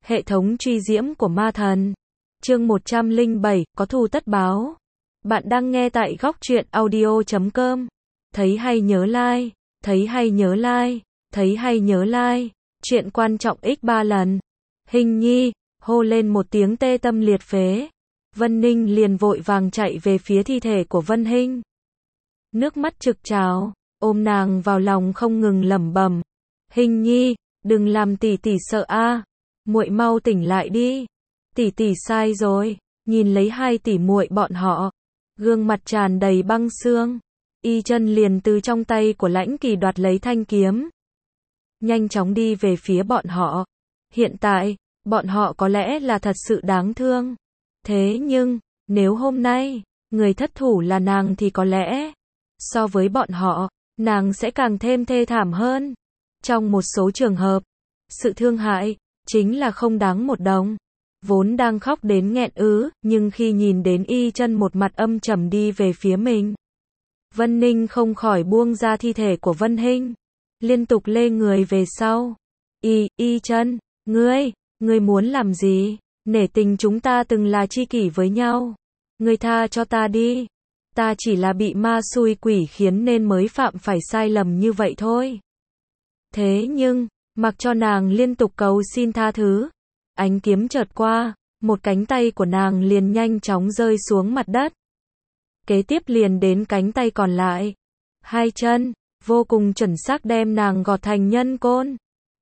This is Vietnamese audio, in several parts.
Hệ thống truy diễm của ma thần. Chương 107, có thù tất báo. Bạn đang nghe tại góc truyện audio.com. Thấy hay nhớ like, thấy hay nhớ like, thấy hay nhớ like. Chuyện quan trọng x 3 lần. Hình nhi, hô lên một tiếng tê tâm liệt phế. Vân Ninh liền vội vàng chạy về phía thi thể của Vân Hinh. Nước mắt trực trào, ôm nàng vào lòng không ngừng lẩm bẩm. Hình nhi, đừng làm tỷ tỷ sợ a. Muội mau tỉnh lại đi. Tỷ tỷ sai rồi. Nhìn lấy hai tỷ muội bọn họ, gương mặt tràn đầy băng xương. Y Chân liền từ trong tay của Lãnh Kỳ đoạt lấy thanh kiếm, nhanh chóng đi về phía bọn họ. Hiện tại, bọn họ có lẽ là thật sự đáng thương. Thế nhưng, nếu hôm nay, người thất thủ là nàng thì có lẽ, so với bọn họ, nàng sẽ càng thêm thê thảm hơn. Trong một số trường hợp, sự thương hại, chính là không đáng một đồng. Vốn đang khóc đến nghẹn ứ, nhưng khi nhìn đến Y Chân một mặt âm trầm đi về phía mình, Vân Ninh không khỏi buông ra thi thể của Vân Hinh, liên tục lê người về sau. Y Chân, ngươi muốn làm gì? Nể tình chúng ta từng là tri kỷ với nhau. Ngươi tha cho ta đi. Ta chỉ là bị ma xui quỷ khiến nên mới phạm phải sai lầm như vậy thôi. Thế nhưng, mặc cho nàng liên tục cầu xin tha thứ, ánh kiếm chợt qua, một cánh tay của nàng liền nhanh chóng rơi xuống mặt đất. Kế tiếp liền đến cánh tay còn lại. Hai chân, vô cùng chuẩn xác đem nàng gọt thành nhân côn.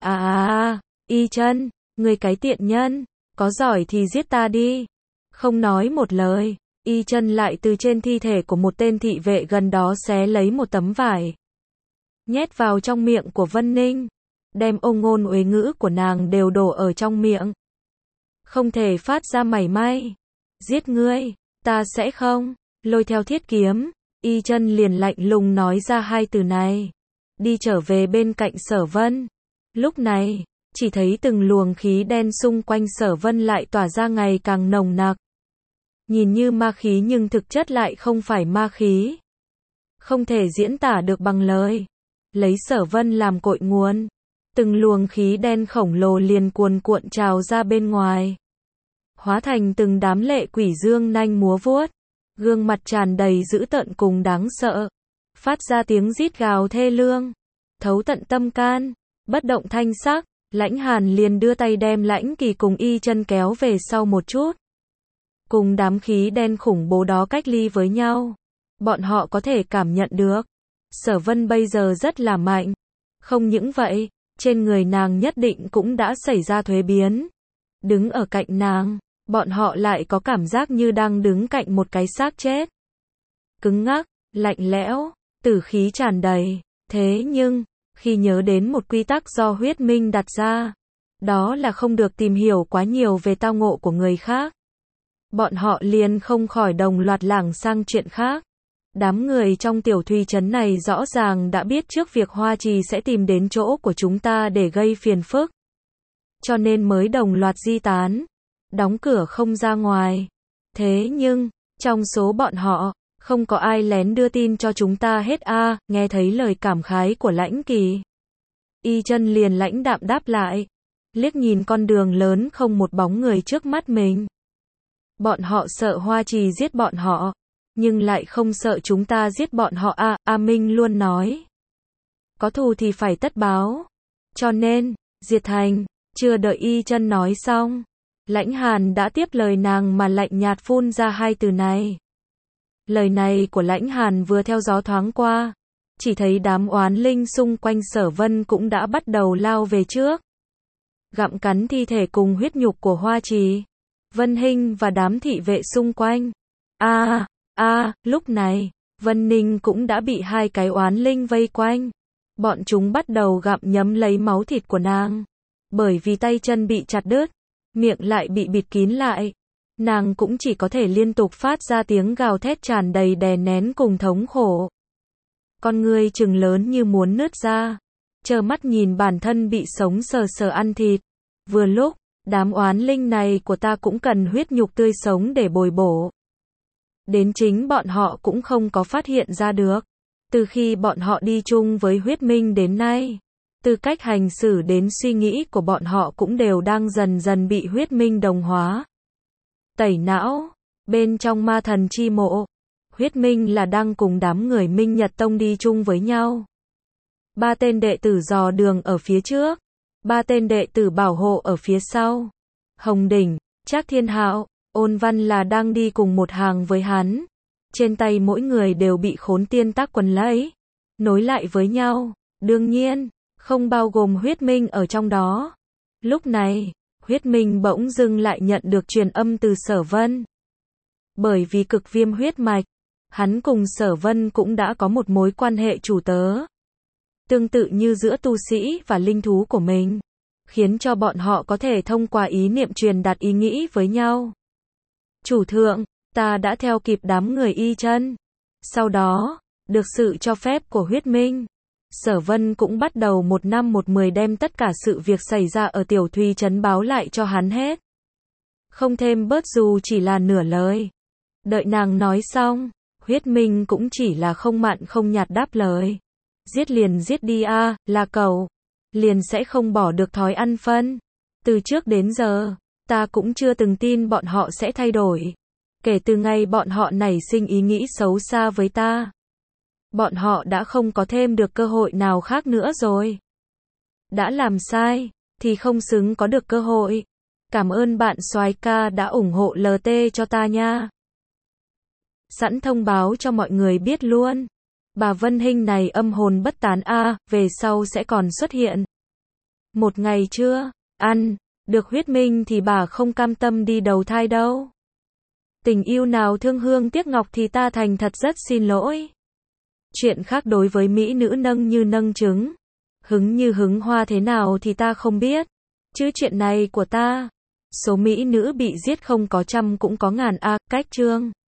Y Chân, ngươi cái tiện nhân, có giỏi thì giết ta đi. Không nói một lời, Y Chân lại từ trên thi thể của một tên thị vệ gần đó xé lấy một tấm vải, nhét vào trong miệng của Vân Ninh, đem ôn ngôn uế ngữ của nàng đều đổ ở trong miệng. Không thể phát ra mảy may. Giết ngươi, ta sẽ không. Lôi theo thiết kiếm, Y Chân liền lạnh lùng nói ra hai từ này, đi trở về bên cạnh Sở Vân. Lúc này, chỉ thấy từng luồng khí đen xung quanh Sở Vân lại tỏa ra ngày càng nồng nặc. Nhìn như ma khí nhưng thực chất lại không phải ma khí. Không thể diễn tả được bằng lời. Lấy Sở Vân làm cội nguồn, từng luồng khí đen khổng lồ liền cuồn cuộn trào ra bên ngoài, hóa thành từng đám lệ quỷ dương nanh múa vuốt, gương mặt tràn đầy dữ tợn cùng đáng sợ, phát ra tiếng rít gào thê lương, thấu tận tâm can. Bất động thanh sắc, Lãnh Hàn liền đưa tay đem Lãnh Kỳ cùng Y Chân kéo về sau một chút, cùng đám khí đen khủng bố đó cách ly với nhau. Bọn họ có thể cảm nhận được, Sở Vân bây giờ rất là mạnh. Không những vậy, trên người nàng nhất định cũng đã xảy ra thuế biến. Đứng ở cạnh nàng, bọn họ lại có cảm giác như đang đứng cạnh một cái xác chết. Cứng ngắc, lạnh lẽo, tử khí tràn đầy. Thế nhưng, khi nhớ đến một quy tắc do huyết minh đặt ra, đó là không được tìm hiểu quá nhiều về tao ngộ của người khác, bọn họ liền không khỏi đồng loạt lảng sang chuyện khác. Đám người trong tiểu thùy trấn này rõ ràng đã biết trước việc Hoa Trì sẽ tìm đến chỗ của chúng ta để gây phiền phức, cho nên mới đồng loạt di tán, đóng cửa không ra ngoài. Thế nhưng, trong số bọn họ, không có ai lén đưa tin cho chúng ta hết a. Nghe thấy lời cảm khái của Lãnh Kỳ, Y Chân liền lãnh đạm đáp lại, liếc nhìn con đường lớn không một bóng người trước mắt mình. Bọn họ sợ Hoa Trì giết bọn họ, nhưng lại không sợ chúng ta giết bọn họ a. A Minh luôn nói, có thù thì phải tất báo, cho nên, diệt thành. Chưa đợi Y Chân nói xong, Lãnh Hàn đã tiếp lời nàng mà lạnh nhạt phun ra hai từ này. Lời này của Lãnh Hàn vừa theo gió thoáng qua, chỉ thấy đám oán linh xung quanh Sở Vân cũng đã bắt đầu lao về trước, gặm cắn thi thể cùng huyết nhục của Hoa Trì, Vân Hinh và đám thị vệ xung quanh. Lúc này, Vân Ninh cũng đã bị hai cái oán linh vây quanh. Bọn chúng bắt đầu gặm nhấm lấy máu thịt của nàng. Bởi vì tay chân bị chặt đứt, miệng lại bị bịt kín lại, nàng cũng chỉ có thể liên tục phát ra tiếng gào thét tràn đầy đè nén cùng thống khổ. Con ngươi trừng lớn như muốn nứt ra, trơ mắt nhìn bản thân bị sống sờ sờ ăn thịt. Vừa lúc, đám oán linh này của ta cũng cần huyết nhục tươi sống để bồi bổ. Đến chính bọn họ cũng không có phát hiện ra được. Từ khi bọn họ đi chung với huyết minh đến nay, Từ cách hành xử đến suy nghĩ của bọn họ cũng đều đang dần dần bị huyết minh đồng hóa. Tẩy não. Bên trong ma thần chi mộ, huyết minh là đang cùng đám người Minh Nhật Tông đi chung với nhau. 3 tên đệ tử dò đường ở phía trước, 3 tên đệ tử bảo hộ ở phía sau. Hồng Đỉnh, Trác Thiên Hạo, Ôn Văn là đang đi cùng một hàng với hắn. Trên tay mỗi người đều bị khốn tiên tác quần lấy, nối lại với nhau, đương nhiên, không bao gồm huyết minh ở trong đó. Lúc này, huyết minh bỗng dưng lại nhận được truyền âm từ Sở Vân. Bởi vì cực viêm huyết mạch, hắn cùng Sở Vân cũng đã có một mối quan hệ chủ tớ. Tương tự như giữa tu sĩ và linh thú của mình, khiến cho bọn họ có thể thông qua ý niệm truyền đạt ý nghĩ với nhau. Chủ thượng, ta đã theo kịp đám người Y Chân. Sau đó, được sự cho phép của huyết minh, Sở Vân cũng bắt đầu 1 năm 1 10 đem tất cả sự việc xảy ra ở Tiểu Thùy Trấn báo lại cho hắn hết. Không thêm bớt dù chỉ là nửa lời. Đợi nàng nói xong, huyết minh cũng chỉ là không mặn không nhạt đáp lời. Giết liền giết đi a, là cậu. Liền sẽ không bỏ được thói ăn phân. Từ trước đến giờ, ta cũng chưa từng tin bọn họ sẽ thay đổi. Kể từ ngày bọn họ nảy sinh ý nghĩ xấu xa với ta, bọn họ đã không có thêm được cơ hội nào khác nữa rồi. Đã làm sai, thì không xứng có được cơ hội. Cảm ơn bạn soái ca đã ủng hộ LT cho ta nha. Sẵn thông báo cho mọi người biết luôn. Bà Vân Hinh này âm hồn bất tán a, về sau sẽ còn xuất hiện. Một ngày chưa ăn được huyết minh thì bà không cam tâm đi đầu thai đâu. Tình yêu nào thương hương tiếc ngọc thì ta thành thật rất xin lỗi. Chuyện khác đối với mỹ nữ nâng như nâng trứng, hứng như hứng hoa thế nào thì ta không biết. Chứ chuyện này của ta, số mỹ nữ bị giết không có trăm cũng có ngàn a, cách chương.